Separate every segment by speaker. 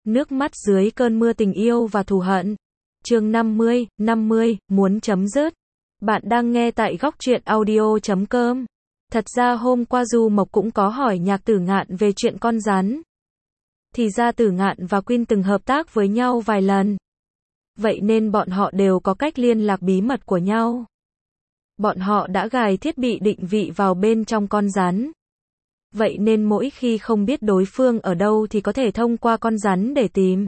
Speaker 1: Nước mắt dưới cơn mưa tình yêu và thù hận. Chương 50, muốn chấm dứt. Bạn đang nghe tại góc truyện audio.com. Thật ra hôm qua Du Mộc cũng có hỏi Nhạc Tử Ngạn về chuyện con rắn. Thì ra Tử Ngạn và Quyên từng hợp tác với nhau vài lần. Vậy nên bọn họ đều có cách liên lạc bí mật của nhau. Bọn họ đã gài thiết bị định vị vào bên trong con rắn. Vậy nên mỗi khi không biết đối phương ở đâu thì có thể thông qua con rắn để tìm.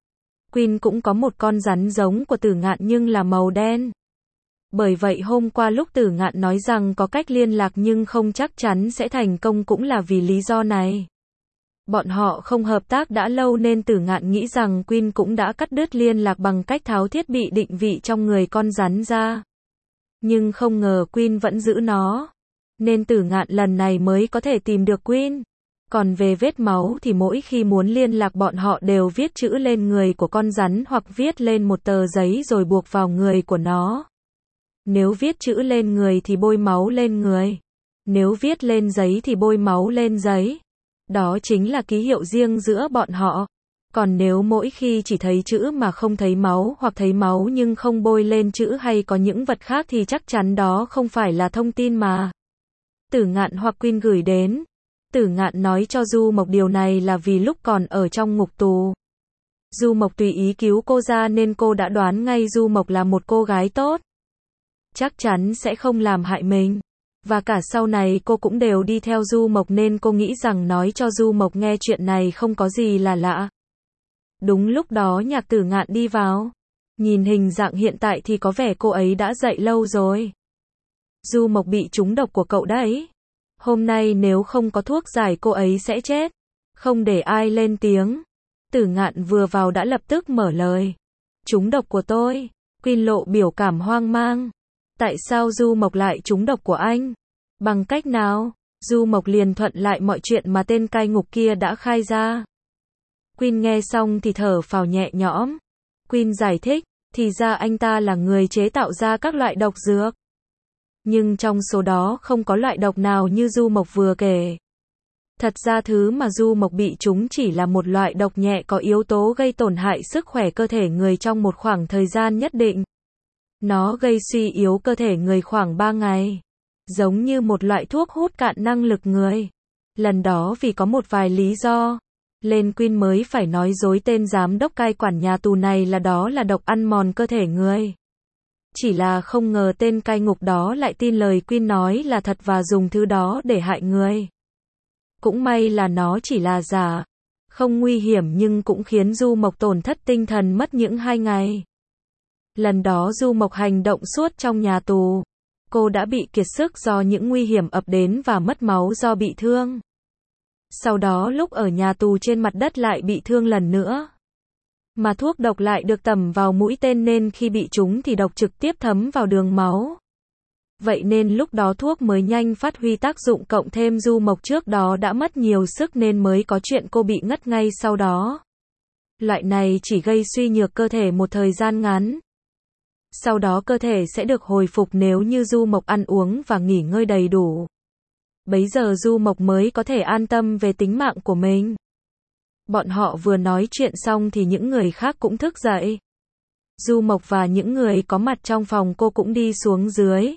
Speaker 1: Quyên cũng có một con rắn giống của Tử Ngạn nhưng là màu đen. Bởi vậy hôm qua lúc Tử Ngạn nói rằng có cách liên lạc nhưng không chắc chắn sẽ thành công cũng là vì lý do này. Bọn họ không hợp tác đã lâu nên Tử Ngạn nghĩ rằng Quyên cũng đã cắt đứt liên lạc bằng cách tháo thiết bị định vị trong người con rắn ra. Nhưng không ngờ Quyên vẫn giữ nó. Nên Tử Ngạn lần này mới có thể tìm được Quyên. Còn về vết máu thì mỗi khi muốn liên lạc bọn họ đều viết chữ lên người của con rắn hoặc viết lên một tờ giấy rồi buộc vào người của nó. Nếu viết chữ lên người thì bôi máu lên người. Nếu viết lên giấy thì bôi máu lên giấy. Đó chính là ký hiệu riêng giữa bọn họ. Còn nếu mỗi khi chỉ thấy chữ mà không thấy máu hoặc thấy máu nhưng không bôi lên chữ hay có những vật khác thì chắc chắn đó không phải là thông tin mà Tử Ngạn hoặc Quyên gửi đến. Tử Ngạn nói cho Du Mộc điều này là vì lúc còn ở trong ngục tù. Du Mộc tùy ý cứu cô ra nên cô đã đoán ngay Du Mộc là một cô gái tốt. Chắc chắn sẽ không làm hại mình. Và cả sau này cô cũng đều đi theo Du Mộc nên cô nghĩ rằng nói cho Du Mộc nghe chuyện này không có gì là lạ. Đúng lúc đó Nhạc Tử Ngạn đi vào. Nhìn hình dạng hiện tại thì có vẻ cô ấy đã dậy lâu rồi. Du Mộc bị trúng độc của cậu đấy. Hôm nay nếu không có thuốc giải cô ấy sẽ chết. Không để ai lên tiếng. Tử Ngạn vừa vào đã lập tức mở lời. Trúng độc của tôi. Quyên lộ biểu cảm hoang mang. Tại sao Du Mộc lại trúng độc của anh? Bằng cách nào? Du Mộc liền thuận lại mọi chuyện mà tên cai ngục kia đã khai ra. Quyên nghe xong thì thở phào nhẹ nhõm. Quyên giải thích, thì ra anh ta là người chế tạo ra các loại độc dược. Nhưng trong số đó không có loại độc nào như Du Mộc vừa kể. Thật ra thứ mà Du Mộc bị trúng chỉ là một loại độc nhẹ có yếu tố gây tổn hại sức khỏe cơ thể người trong một khoảng thời gian nhất định. Nó gây suy yếu cơ thể người khoảng 3 ngày. Giống như một loại thuốc hút cạn năng lực người. Lần đó vì có một vài lý do, nên Quyên mới phải nói dối tên giám đốc cai quản nhà tù này là đó là độc ăn mòn cơ thể người. Chỉ là không ngờ tên cai ngục đó lại tin lời Quyên nói là thật và dùng thứ đó để hại người. Cũng may là nó chỉ là giả, không nguy hiểm nhưng cũng khiến Du Mộc tổn thất tinh thần mất những 2 ngày. Lần đó Du Mộc hành động suốt trong nhà tù. Cô đã bị kiệt sức do những nguy hiểm ập đến và mất máu do bị thương. Sau đó lúc ở nhà tù trên mặt đất lại bị thương lần nữa. Mà thuốc độc lại được tẩm vào mũi tên nên khi bị trúng thì độc trực tiếp thấm vào đường máu. Vậy nên lúc đó thuốc mới nhanh phát huy tác dụng cộng thêm Du Mộc trước đó đã mất nhiều sức nên mới có chuyện cô bị ngất ngay sau đó. Loại này chỉ gây suy nhược cơ thể một thời gian ngắn. Sau đó cơ thể sẽ được hồi phục nếu như Du Mộc ăn uống và nghỉ ngơi đầy đủ. Bấy giờ Du Mộc mới có thể an tâm về tính mạng của mình. Bọn họ vừa nói chuyện xong thì những người khác cũng thức dậy. Du Mộc và những người có mặt trong phòng cô cũng đi xuống dưới.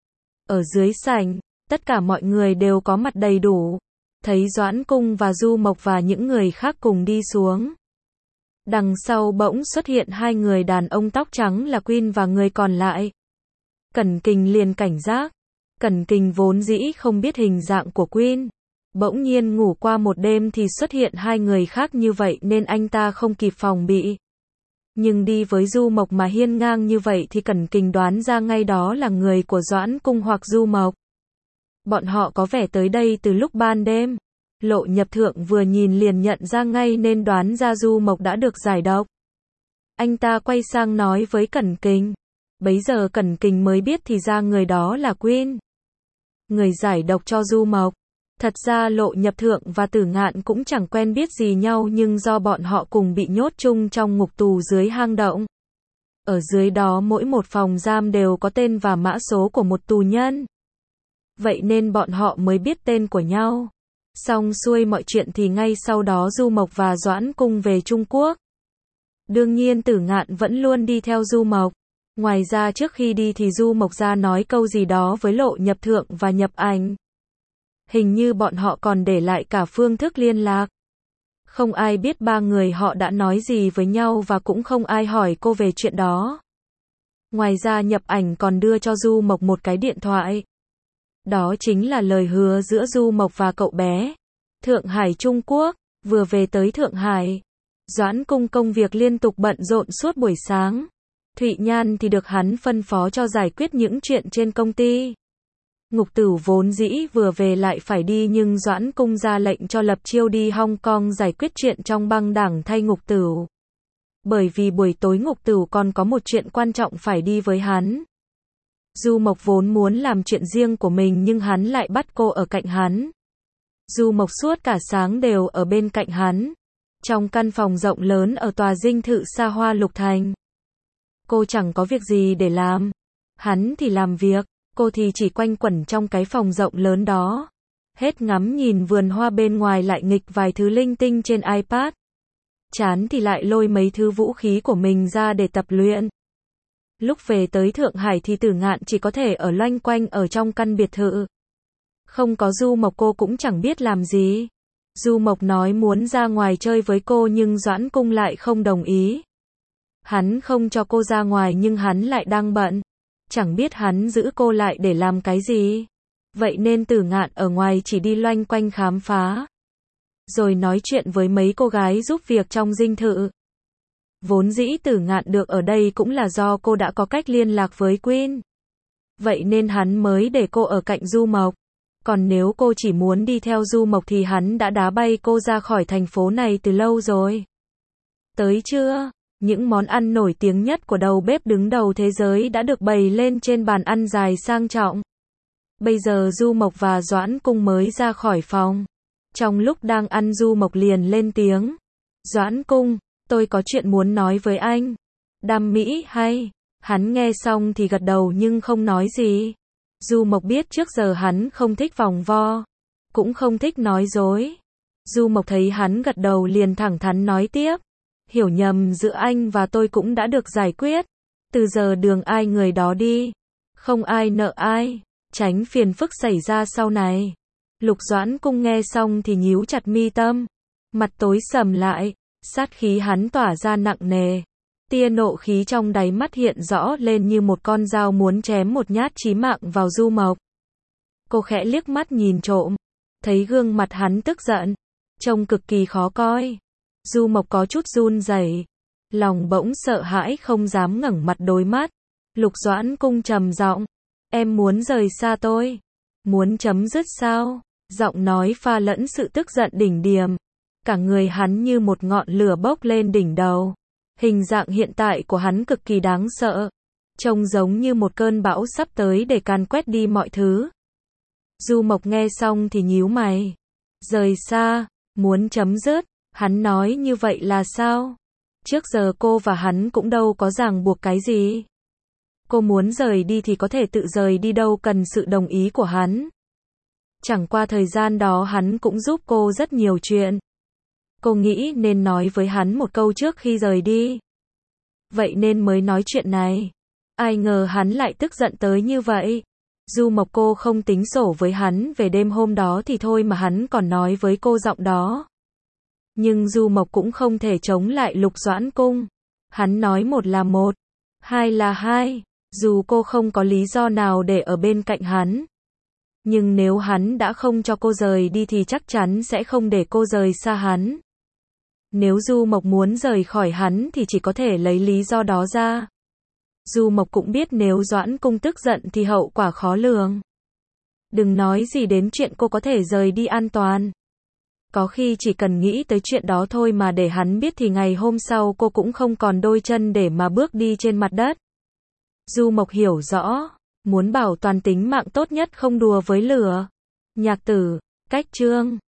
Speaker 1: Ở dưới sảnh, tất cả mọi người đều có mặt đầy đủ. Thấy Doãn Cung và Du Mộc và những người khác cùng đi xuống. Đằng sau bỗng xuất hiện 2 người đàn ông tóc trắng là Quyên và người còn lại. Cẩn Kình liền cảnh giác. Cẩn Kình vốn dĩ không biết hình dạng của Quyên. Bỗng nhiên ngủ qua một đêm thì xuất hiện 2 người khác như vậy nên anh ta không kịp phòng bị. Nhưng đi với Du Mộc mà hiên ngang như vậy thì Cẩn Kình đoán ra ngay đó là người của Doãn Cung hoặc Du Mộc. Bọn họ có vẻ tới đây từ lúc ban đêm. Lộ Nhập Thượng vừa nhìn liền nhận ra ngay nên đoán ra Du Mộc đã được giải độc. Anh ta quay sang nói với Cẩn Kình. Bấy giờ Cẩn Kình mới biết thì ra người đó là Quyên. Người giải độc cho Du Mộc. Thật ra Lộ Nhập Thượng và Tử Ngạn cũng chẳng quen biết gì nhau nhưng do bọn họ cùng bị nhốt chung trong ngục tù dưới hang động. Ở dưới đó mỗi một phòng giam đều có tên và mã số của một tù nhân. Vậy nên bọn họ mới biết tên của nhau. Xong xuôi mọi chuyện thì ngay sau đó Du Mộc và Doãn Cung về Trung Quốc. Đương nhiên Tử Ngạn vẫn luôn đi theo Du Mộc. Ngoài ra trước khi đi thì Du Mộc ra nói câu gì đó với Lộ Nhập Thượng và Nhập Ảnh. Hình như bọn họ còn để lại cả phương thức liên lạc. Không ai biết ba người họ đã nói gì với nhau và cũng không ai hỏi cô về chuyện đó. Ngoài ra Nhập Ảnh còn đưa cho Du Mộc một cái điện thoại. Đó chính là lời hứa giữa Du Mộc và cậu bé. Thượng Hải Trung Quốc, vừa về tới Thượng Hải. Doãn Cung công việc liên tục bận rộn suốt buổi sáng. Thụy Nhan thì được hắn phân phó cho giải quyết những chuyện trên công ty. Ngục Tử vốn dĩ vừa về lại phải đi nhưng Doãn Cung ra lệnh cho Lập Chiêu đi Hong Kong giải quyết chuyện trong băng đảng thay Ngục Tử. Bởi vì buổi tối Ngục Tử còn có một chuyện quan trọng phải đi với hắn. Du Mộc vốn muốn làm chuyện riêng của mình nhưng hắn lại bắt cô ở cạnh hắn. Du Mộc suốt cả sáng đều ở bên cạnh hắn. Trong căn phòng rộng lớn ở tòa dinh thự xa hoa Lục Thành. Cô chẳng có việc gì để làm. Hắn thì làm việc, cô thì chỉ quanh quẩn trong cái phòng rộng lớn đó. Hết ngắm nhìn vườn hoa bên ngoài lại nghịch vài thứ linh tinh trên iPad. Chán thì lại lôi mấy thứ vũ khí của mình ra để tập luyện. Lúc về tới Thượng Hải thì Tử Ngạn chỉ có thể ở loanh quanh ở trong căn biệt thự. Không có Du Mộc cô cũng chẳng biết làm gì. Du Mộc nói muốn ra ngoài chơi với cô nhưng Doãn Cung lại không đồng ý. Hắn không cho cô ra ngoài nhưng hắn lại đang bận. Chẳng biết hắn giữ cô lại để làm cái gì. Vậy nên Tử Ngạn ở ngoài chỉ đi loanh quanh khám phá. Rồi nói chuyện với mấy cô gái giúp việc trong dinh thự. Vốn dĩ Tử Ngạn được ở đây cũng là do cô đã có cách liên lạc với Queen. Vậy nên hắn mới để cô ở cạnh Du Mộc. Còn nếu cô chỉ muốn đi theo Du Mộc thì hắn đã đá bay cô ra khỏi thành phố này từ lâu rồi. Tới trưa, những món ăn nổi tiếng nhất của đầu bếp đứng đầu thế giới đã được bày lên trên bàn ăn dài sang trọng. Bây giờ Du Mộc và Doãn Cung mới ra khỏi phòng. Trong lúc đang ăn Du Mộc liền lên tiếng. Doãn Cung, tôi có chuyện muốn nói với anh. Đam mỹ hay? Hắn nghe xong thì gật đầu nhưng không nói gì. Du Mộc biết trước giờ hắn không thích vòng vo. Cũng không thích nói dối. Du Mộc thấy hắn gật đầu liền thẳng thắn nói tiếp. Hiểu nhầm giữa anh và tôi cũng đã được giải quyết. Từ giờ đường ai người đó đi. Không ai nợ ai. Tránh phiền phức xảy ra sau này. Lục Doãn Cung nghe xong thì nhíu chặt mi tâm. Mặt tối sầm lại. Sát khí hắn tỏa ra nặng nề. Tia nộ khí trong đáy mắt hiện rõ lên như một con dao muốn chém một nhát chí mạng vào Du Mộc. Cô khẽ liếc mắt nhìn trộm. Thấy gương mặt hắn tức giận. Trông cực kỳ khó coi. Du Mộc có chút run rẩy. Lòng bỗng sợ hãi không dám ngẩng mặt đối mắt. Lục Doãn Cung trầm giọng. Em muốn rời xa tôi. Muốn chấm dứt sao? Giọng nói pha lẫn sự tức giận đỉnh điểm. Cả người hắn như một ngọn lửa bốc lên đỉnh đầu. Hình dạng hiện tại của hắn cực kỳ đáng sợ. Trông giống như một cơn bão sắp tới để càn quét đi mọi thứ. Du Mộc nghe xong thì nhíu mày. Rời xa, muốn chấm dứt. Hắn nói như vậy là sao? Trước giờ cô và hắn cũng đâu có ràng buộc cái gì. Cô muốn rời đi thì có thể tự rời đi, đâu cần sự đồng ý của hắn. Chẳng qua thời gian đó hắn cũng giúp cô rất nhiều chuyện. Cô nghĩ nên nói với hắn một câu trước khi rời đi. Vậy nên mới nói chuyện này. Ai ngờ hắn lại tức giận tới như vậy. Du Mộc cô không tính sổ với hắn về đêm hôm đó thì thôi mà hắn còn nói với cô giọng đó. Nhưng Du Mộc cũng không thể chống lại Lục Doãn Cung. Hắn nói một là một, hai là hai. Dù cô không có lý do nào để ở bên cạnh hắn. Nhưng nếu hắn đã không cho cô rời đi thì chắc chắn sẽ không để cô rời xa hắn. Nếu Du Mộc muốn rời khỏi hắn thì chỉ có thể lấy lý do đó ra. Du Mộc cũng biết nếu Doãn Cung tức giận thì hậu quả khó lường. Đừng nói gì đến chuyện cô có thể rời đi an toàn. Có khi chỉ cần nghĩ tới chuyện đó thôi mà để hắn biết thì ngày hôm sau cô cũng không còn đôi chân để mà bước đi trên mặt đất. Du Mộc hiểu rõ, muốn bảo toàn tính mạng tốt nhất không đùa với lửa. Nhạc Tử, cách chương